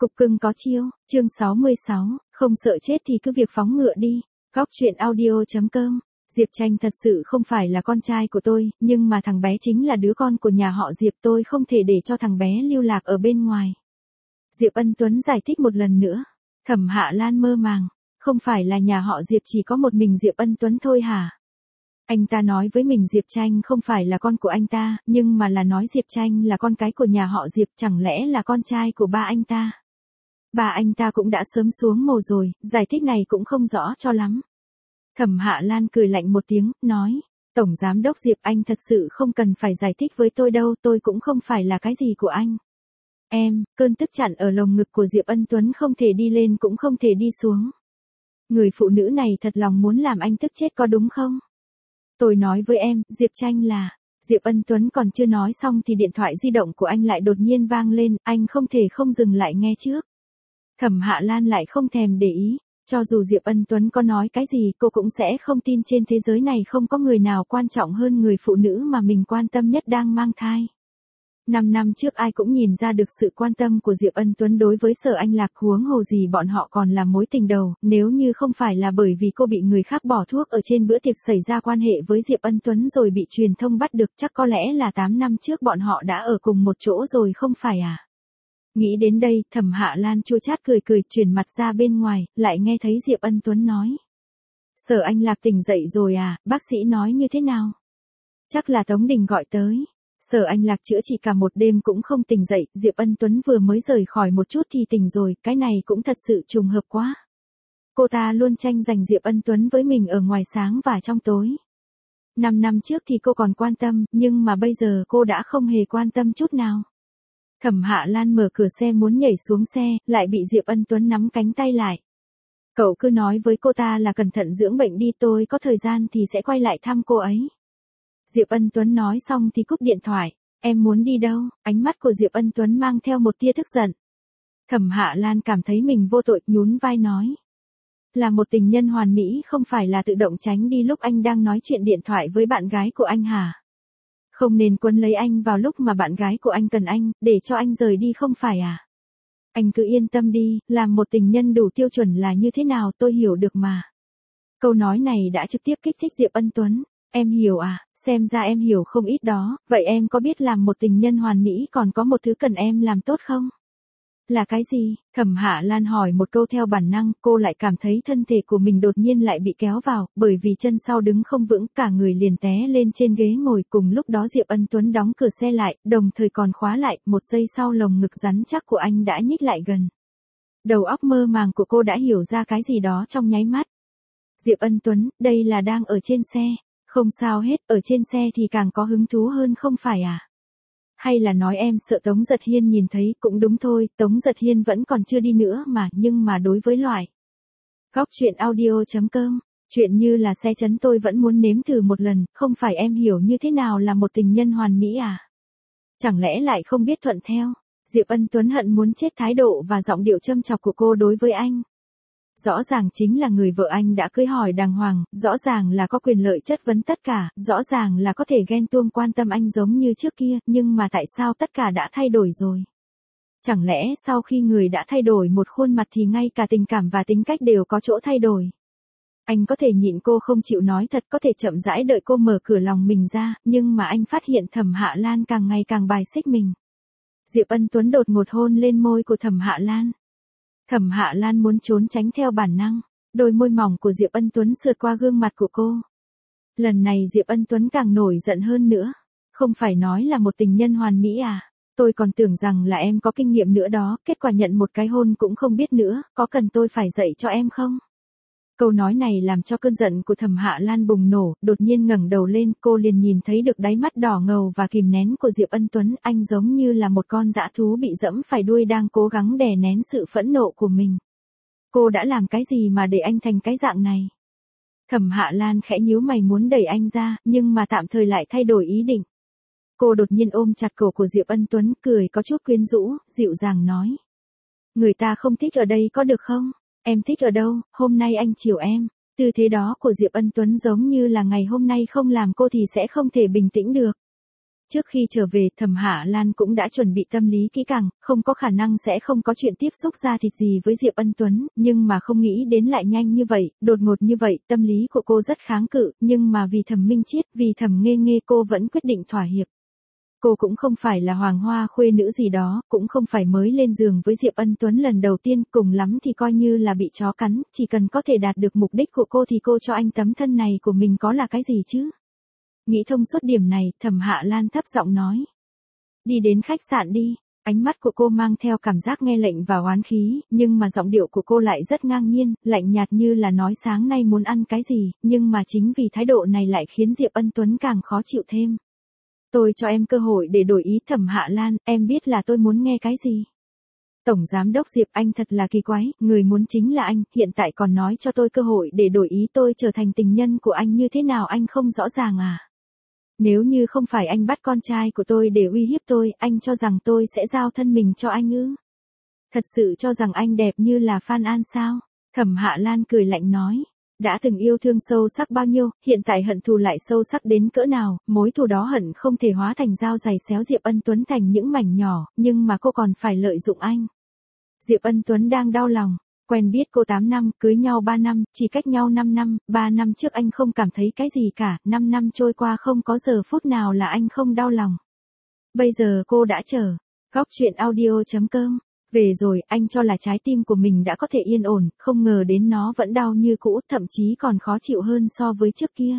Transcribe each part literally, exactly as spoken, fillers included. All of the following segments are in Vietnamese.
Cục cưng có chiêu, chương sáu mươi sáu, không sợ chết thì cứ việc phóng ngựa đi. Góc truyện audio chấm com. Diệp Tranh thật sự không phải là con trai của tôi, nhưng mà thằng bé chính là đứa con của nhà họ Diệp, tôi không thể để cho thằng bé lưu lạc ở bên ngoài. Diệp Ân Tuấn giải thích một lần nữa. Thẩm Hạ Lan mơ màng, không phải là nhà họ Diệp chỉ có một mình Diệp Ân Tuấn thôi hả? Anh ta nói với mình Diệp Tranh không phải là con của anh ta, nhưng mà là nói Diệp Tranh là con cái của nhà họ Diệp, chẳng lẽ là con trai của ba anh ta? Ba anh ta cũng đã sớm xuống mồ rồi, giải thích này cũng không rõ cho lắm. Thẩm Hạ Lan cười lạnh một tiếng, nói, Tổng Giám đốc Diệp, anh thật sự không cần phải giải thích với tôi đâu, tôi cũng không phải là cái gì của anh. Em, cơn tức chặn ở lồng ngực của Diệp Ân Tuấn không thể đi lên cũng không thể đi xuống. Người phụ nữ này thật lòng muốn làm anh tức chết có đúng không? Tôi nói với em, Diệp Tranh là... Diệp Ân Tuấn còn chưa nói xong thì điện thoại di động của anh lại đột nhiên vang lên, anh không thể không dừng lại nghe trước. Thẩm Hạ Lan lại không thèm để ý, cho dù Diệp Ân Tuấn có nói cái gì cô cũng sẽ không tin trên thế giới này không có người nào quan trọng hơn người phụ nữ mà mình quan tâm nhất đang mang thai. Năm năm trước ai cũng nhìn ra được sự quan tâm của Diệp Ân Tuấn đối với Sở Anh Lạc, huống hồ gì bọn họ còn là mối tình đầu, nếu như không phải là bởi vì cô bị người khác bỏ thuốc ở trên bữa tiệc xảy ra quan hệ với Diệp Ân Tuấn rồi bị truyền thông bắt được, chắc có lẽ là tám năm trước bọn họ đã ở cùng một chỗ rồi không phải à? Nghĩ đến đây, Thẩm Hạ Lan chua chát cười cười, chuyển mặt ra bên ngoài, lại nghe thấy Diệp Ân Tuấn nói. Sở Anh Lạc tỉnh dậy rồi à, bác sĩ nói như thế nào? Chắc là Tống Đình gọi tới. Sở Anh Lạc chữa trị cả một đêm cũng không tỉnh dậy, Diệp Ân Tuấn vừa mới rời khỏi một chút thì tỉnh rồi, cái này cũng thật sự trùng hợp quá. Cô ta luôn tranh giành Diệp Ân Tuấn với mình ở ngoài sáng và trong tối. Năm năm trước thì cô còn quan tâm, nhưng mà bây giờ cô đã không hề quan tâm chút nào. Thẩm Hạ Lan mở cửa xe muốn nhảy xuống xe, lại bị Diệp Ân Tuấn nắm cánh tay lại. Cậu cứ nói với cô ta là cẩn thận dưỡng bệnh đi, tôi có thời gian thì sẽ quay lại thăm cô ấy. Diệp Ân Tuấn nói xong thì cúp điện thoại. Em muốn đi đâu? Ánh mắt của Diệp Ân Tuấn mang theo một tia tức giận. Thẩm Hạ Lan cảm thấy mình vô tội, nhún vai nói. Là một tình nhân hoàn mỹ không phải là tự động tránh đi lúc anh đang nói chuyện điện thoại với bạn gái của anh hả? Không nên quấn lấy anh vào lúc mà bạn gái của anh cần anh, để cho anh rời đi không phải à? Anh cứ yên tâm đi, làm một tình nhân đủ tiêu chuẩn là như thế nào tôi hiểu được mà. Câu nói này đã trực tiếp kích thích Diệp Ân Tuấn. Em hiểu à, xem ra em hiểu không ít đó, vậy em có biết làm một tình nhân hoàn mỹ còn có một thứ cần em làm tốt không? Là cái gì? Thẩm Hạ Lan hỏi một câu theo bản năng, cô lại cảm thấy thân thể của mình đột nhiên lại bị kéo vào, bởi vì chân sau đứng không vững, cả người liền té lên trên ghế ngồi. Cùng lúc đó Diệp Ân Tuấn đóng cửa xe lại, đồng thời còn khóa lại, một giây sau lồng ngực rắn chắc của anh đã nhích lại gần. Đầu óc mơ màng của cô đã hiểu ra cái gì đó trong nháy mắt. Diệp Ân Tuấn, đây là đang ở trên xe. Không sao hết, ở trên xe thì càng có hứng thú hơn không phải à? Hay là nói em sợ Tống Giật Hiên nhìn thấy, cũng đúng thôi, Tống Giật Hiên vẫn còn chưa đi nữa mà, nhưng mà đối với loại. Góc truyện audio chấm com, chuyện như là xe chấn tôi vẫn muốn nếm thử một lần, không phải em hiểu như thế nào là một tình nhân hoàn mỹ à? Chẳng lẽ lại không biết thuận theo? Diệp Ân Tuấn hận muốn chết thái độ và giọng điệu châm chọc của cô đối với anh. Rõ ràng chính là người vợ anh đã cưới hỏi đàng hoàng, rõ ràng là có quyền lợi chất vấn tất cả, rõ ràng là có thể ghen tuông quan tâm anh giống như trước kia, nhưng mà tại sao tất cả đã thay đổi rồi? Chẳng lẽ sau khi người đã thay đổi một khuôn mặt thì ngay cả tình cảm và tính cách đều có chỗ thay đổi? Anh có thể nhịn cô không chịu nói thật, có thể chậm rãi đợi cô mở cửa lòng mình ra, nhưng mà anh phát hiện Thẩm Hạ Lan càng ngày càng bài xích mình. Diệp Ân Tuấn đột ngột hôn lên môi của Thẩm Hạ Lan. Thẩm Hạ Lan muốn trốn tránh theo bản năng, đôi môi mỏng của Diệp Ân Tuấn sượt qua gương mặt của cô. Lần này Diệp Ân Tuấn càng nổi giận hơn nữa, không phải nói là một tình nhân hoàn mỹ à, tôi còn tưởng rằng là em có kinh nghiệm nữa đó, kết quả nhận một cái hôn cũng không biết nữa, có cần tôi phải dạy cho em không? Câu nói này làm cho cơn giận của Thẩm Hạ Lan bùng nổ, đột nhiên ngẩng đầu lên, cô liền nhìn thấy được đáy mắt đỏ ngầu và kìm nén của Diệp Ân Tuấn, anh giống như là một con dã thú bị dẫm phải đuôi đang cố gắng đè nén sự phẫn nộ của mình. Cô đã làm cái gì mà để anh thành cái dạng này? Thẩm Hạ Lan khẽ nhíu mày muốn đẩy anh ra, nhưng mà tạm thời lại thay đổi ý định. Cô đột nhiên ôm chặt cổ của Diệp Ân Tuấn, cười có chút quyến rũ, dịu dàng nói. Người ta không thích ở đây có được không? Em thích ở đâu, hôm nay anh chiều em. Tư thế đó của Diệp Ân Tuấn giống như là ngày hôm nay không làm cô thì sẽ không thể bình tĩnh được. Trước khi trở về, Thẩm Hạ Lan cũng đã chuẩn bị tâm lý kỹ càng, không có khả năng sẽ không có chuyện tiếp xúc ra thịt gì với Diệp Ân Tuấn, nhưng mà không nghĩ đến lại nhanh như vậy, đột ngột như vậy, tâm lý của cô rất kháng cự, nhưng mà vì Thẩm Minh Chiết, vì Thẩm Nghê Nghê cô vẫn quyết định thỏa hiệp. Cô cũng không phải là hoàng hoa khuê nữ gì đó, cũng không phải mới lên giường với Diệp Ân Tuấn lần đầu tiên, cùng lắm thì coi như là bị chó cắn, chỉ cần có thể đạt được mục đích của cô thì cô cho anh tấm thân này của mình có là cái gì chứ? Nghĩ thông suốt điểm này, Thẩm Hạ Lan thấp giọng nói. Đi đến khách sạn đi. Ánh mắt của cô mang theo cảm giác nghe lệnh và oán khí, nhưng mà giọng điệu của cô lại rất ngang nhiên, lạnh nhạt như là nói sáng nay muốn ăn cái gì, nhưng mà chính vì thái độ này lại khiến Diệp Ân Tuấn càng khó chịu thêm. Tôi cho em cơ hội để đổi ý. Thẩm Hạ Lan, em biết là tôi muốn nghe cái gì. Tổng Giám đốc Diệp, anh thật là kỳ quái, người muốn chính là anh, hiện tại còn nói cho tôi cơ hội để đổi ý, tôi trở thành tình nhân của anh như thế nào anh không rõ ràng à? Nếu như không phải anh bắt con trai của tôi để uy hiếp tôi, anh cho rằng tôi sẽ giao thân mình cho anh ư? Thật sự cho rằng anh đẹp như là Phan An sao? Thẩm Hạ Lan cười lạnh nói. Đã từng yêu thương sâu sắc bao nhiêu, hiện tại hận thù lại sâu sắc đến cỡ nào, mối thù đó hận không thể hóa thành dao giày xéo Diệp Ân Tuấn thành những mảnh nhỏ, nhưng mà cô còn phải lợi dụng anh. Diệp Ân Tuấn đang đau lòng. Quen biết cô tám năm, cưới nhau ba năm, chỉ cách nhau năm năm, ba năm trước anh không cảm thấy cái gì cả, năm năm trôi qua không có giờ phút nào là anh không đau lòng. Bây giờ cô đã chờ. Góc truyện audio chấm com. Về rồi, anh cho là trái tim của mình đã có thể yên ổn, không ngờ đến nó vẫn đau như cũ, thậm chí còn khó chịu hơn so với trước kia.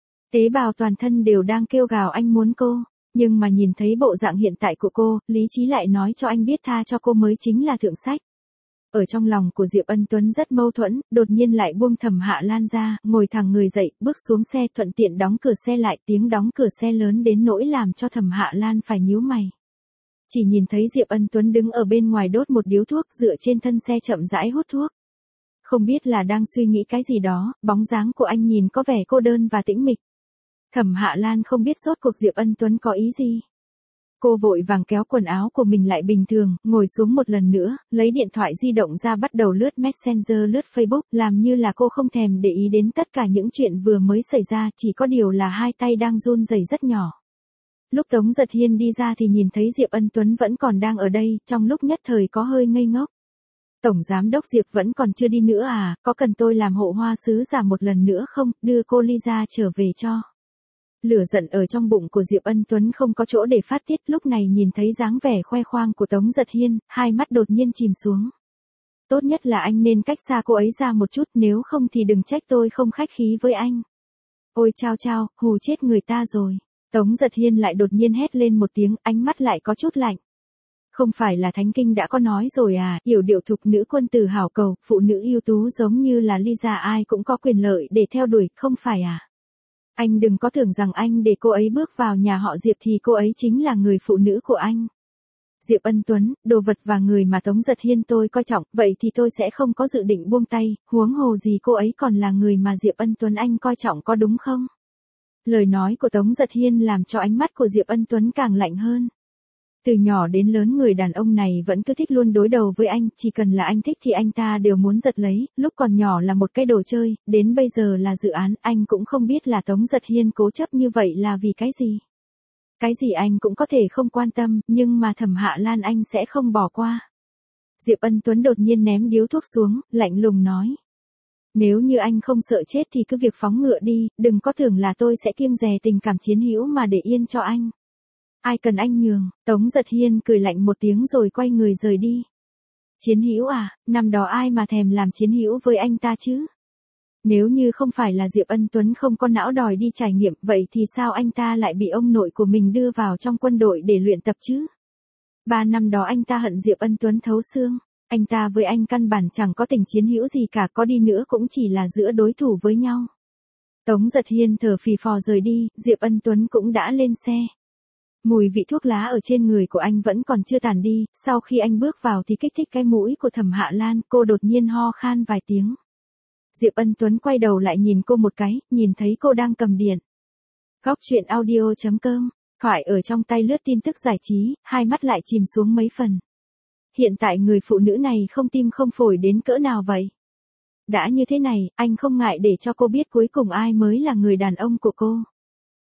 Tế bào toàn thân đều đang kêu gào anh muốn cô, nhưng mà nhìn thấy bộ dạng hiện tại của cô, lý trí lại nói cho anh biết tha cho cô mới chính là thượng sách. Ở trong lòng của Diệp Ân Tuấn rất mâu thuẫn, đột nhiên lại buông Thẩm Hạ Lan ra, ngồi thẳng người dậy, bước xuống xe, thuận tiện đóng cửa xe lại, tiếng đóng cửa xe lớn đến nỗi làm cho Thẩm Hạ Lan phải nhíu mày. Chỉ nhìn thấy Diệp Ân Tuấn đứng ở bên ngoài đốt một điếu thuốc, dựa trên thân xe chậm rãi hút thuốc. Không biết là đang suy nghĩ cái gì đó, bóng dáng của anh nhìn có vẻ cô đơn và tĩnh mịch. Thẩm Hạ Lan không biết rốt cuộc Diệp Ân Tuấn có ý gì. Cô vội vàng kéo quần áo của mình lại bình thường, ngồi xuống một lần nữa, lấy điện thoại di động ra bắt đầu lướt Messenger, lướt Facebook, làm như là cô không thèm để ý đến tất cả những chuyện vừa mới xảy ra, chỉ có điều là hai tay đang run rẩy rất nhỏ. Lúc Tống Giật Hiên đi ra thì nhìn thấy Diệp Ân Tuấn vẫn còn đang ở đây, trong lúc nhất thời có hơi ngây ngốc. Tổng Giám đốc Diệp vẫn còn chưa đi nữa à, có cần tôi làm hộ hoa sứ giả một lần nữa không, đưa cô Lisa trở về cho. Lửa giận ở trong bụng của Diệp Ân Tuấn không có chỗ để phát tiết, lúc này nhìn thấy dáng vẻ khoe khoang của Tống Giật Hiên, hai mắt đột nhiên chìm xuống. Tốt nhất là anh nên cách xa cô ấy ra một chút, nếu không thì đừng trách tôi không khách khí với anh. Ôi chao chao, hù chết người ta rồi. Tống Giật Hiên lại đột nhiên hét lên một tiếng, ánh mắt lại có chút lạnh. Không phải là Thánh Kinh đã có nói rồi à, yểu điệu thục nữ quân tử hảo cầu, phụ nữ ưu tú giống như là Lisa ai cũng có quyền lợi để theo đuổi, không phải à? Anh đừng có tưởng rằng anh để cô ấy bước vào nhà họ Diệp thì cô ấy chính là người phụ nữ của anh. Diệp Ân Tuấn, đồ vật và người mà Tống Giật Hiên tôi coi trọng, vậy thì tôi sẽ không có dự định buông tay, huống hồ gì cô ấy còn là người mà Diệp Ân Tuấn anh coi trọng, có đúng không? Lời nói của Tống Giật Hiên làm cho ánh mắt của Diệp Ân Tuấn càng lạnh hơn. Từ nhỏ đến lớn người đàn ông này vẫn cứ thích luôn đối đầu với anh, chỉ cần là anh thích thì anh ta đều muốn giật lấy, lúc còn nhỏ là một cái đồ chơi, đến bây giờ là dự án, anh cũng không biết là Tống Giật Hiên cố chấp như vậy là vì cái gì. Cái gì anh cũng có thể không quan tâm, nhưng mà Thẩm Hạ Lan anh sẽ không bỏ qua. Diệp Ân Tuấn đột nhiên ném điếu thuốc xuống, lạnh lùng nói. Nếu như anh không sợ chết thì cứ việc phóng ngựa đi, đừng có tưởng là tôi sẽ kiêng dè tình cảm chiến hữu mà để yên cho anh. Ai cần anh nhường, Tống Giật Hiên cười lạnh một tiếng rồi quay người rời đi. Chiến hữu à, năm đó ai mà thèm làm chiến hữu với anh ta chứ? Nếu như không phải là Diệp Ân Tuấn không có não đòi đi trải nghiệm, vậy thì sao anh ta lại bị ông nội của mình đưa vào trong quân đội để luyện tập chứ? Ba năm đó anh ta hận Diệp Ân Tuấn thấu xương. Anh ta với anh căn bản chẳng có tình chiến hữu gì cả, có đi nữa cũng chỉ là giữa đối thủ với nhau. Tống Giật Hiên thở phì phò rời đi, Diệp Ân Tuấn cũng đã lên xe. Mùi vị thuốc lá ở trên người của anh vẫn còn chưa tàn đi, sau khi anh bước vào thì kích thích cái mũi của Thẩm Hạ Lan, cô đột nhiên ho khan vài tiếng. Diệp Ân Tuấn quay đầu lại nhìn cô một cái, nhìn thấy cô đang cầm điện. Góc truyện audio chấm com, thoại ở trong tay lướt tin tức giải trí, hai mắt lại chìm xuống mấy phần. Hiện tại người phụ nữ này không tim không phổi đến cỡ nào vậy? Đã như thế này, anh không ngại để cho cô biết cuối cùng ai mới là người đàn ông của cô.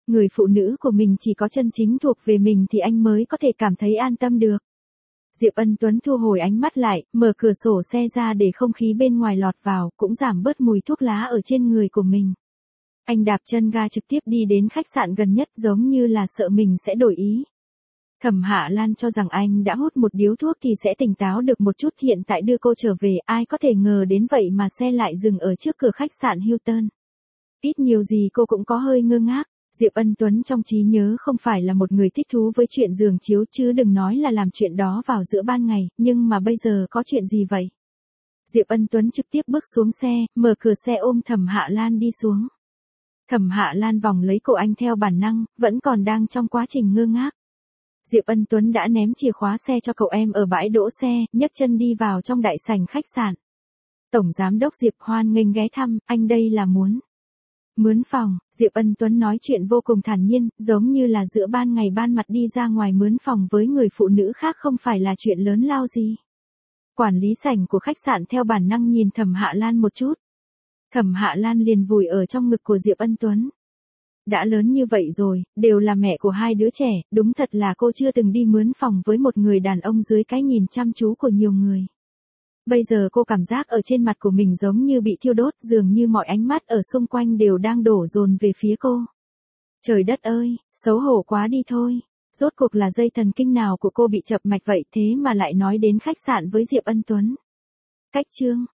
Người phụ nữ của mình chỉ có chân chính thuộc về mình thì anh mới có thể cảm thấy an tâm được. Diệp Ân Tuấn thu hồi ánh mắt lại, mở cửa sổ xe ra để không khí bên ngoài lọt vào, cũng giảm bớt mùi thuốc lá ở trên người của mình. Anh đạp chân ga trực tiếp đi đến khách sạn gần nhất, giống như là sợ mình sẽ đổi ý. Thẩm Hạ Lan cho rằng anh đã hút một điếu thuốc thì sẽ tỉnh táo được một chút, hiện tại đưa cô trở về, ai có thể ngờ đến vậy mà xe lại dừng ở trước cửa khách sạn Hilton. Ít nhiều gì cô cũng có hơi ngơ ngác. Diệp Ân Tuấn trong trí nhớ không phải là một người thích thú với chuyện giường chiếu, chứ đừng nói là làm chuyện đó vào giữa ban ngày, nhưng mà bây giờ có chuyện gì vậy? Diệp Ân Tuấn trực tiếp bước xuống xe, mở cửa xe ôm Thẩm Hạ Lan đi xuống. Thẩm Hạ Lan vòng lấy cổ anh theo bản năng, vẫn còn đang trong quá trình ngơ ngác. Diệp Ân Tuấn đã ném chìa khóa xe cho cậu em ở bãi đỗ xe, nhấc chân đi vào trong đại sảnh khách sạn. Tổng giám đốc Diệp hoan nghênh ghé thăm, anh đây là muốn mướn phòng. Diệp Ân Tuấn nói chuyện vô cùng thản nhiên, giống như là giữa ban ngày ban mặt đi ra ngoài mướn phòng với người phụ nữ khác không phải là chuyện lớn lao gì. Quản lý sảnh của khách sạn theo bản năng nhìn Thẩm Hạ Lan một chút. Thẩm Hạ Lan liền vùi ở trong ngực của Diệp Ân Tuấn. Đã lớn như vậy rồi, đều là mẹ của hai đứa trẻ, đúng thật là cô chưa từng đi mướn phòng với một người đàn ông dưới cái nhìn chăm chú của nhiều người. Bây giờ cô cảm giác ở trên mặt của mình giống như bị thiêu đốt, dường như mọi ánh mắt ở xung quanh đều đang đổ dồn về phía cô. Trời đất ơi, xấu hổ quá đi thôi. Rốt cuộc là dây thần kinh nào của cô bị chập mạch vậy thế mà lại nói đến khách sạn với Diệp Ân Tuấn. Cách chương